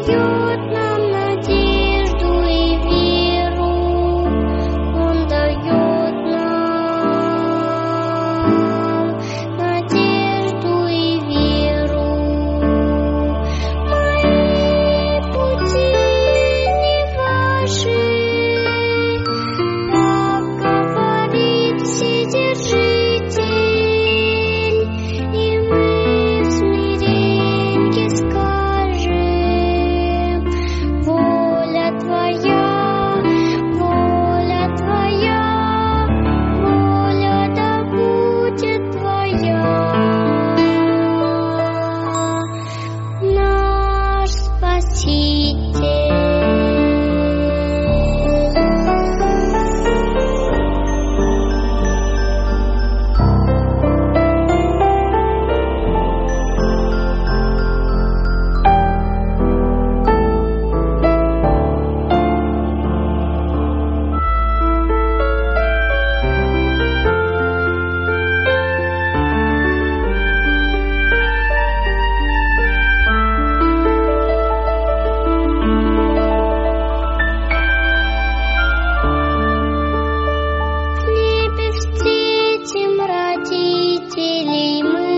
дает нам надежду и веру, Он дает нам надежду и веру. Мои пути не ваши, так говорит Вседержитель, и мы в смиренье скажем: воля Твоя, воля Твоя, воля да будет Твоя. Наш Спаситель. В небе встретим родителей мы,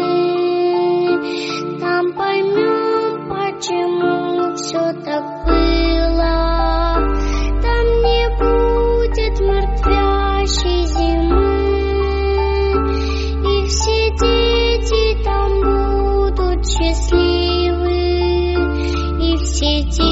там поймем, почему все так было. Там не будет мертвящей зимы, и все дети там будут счастливы, и все дети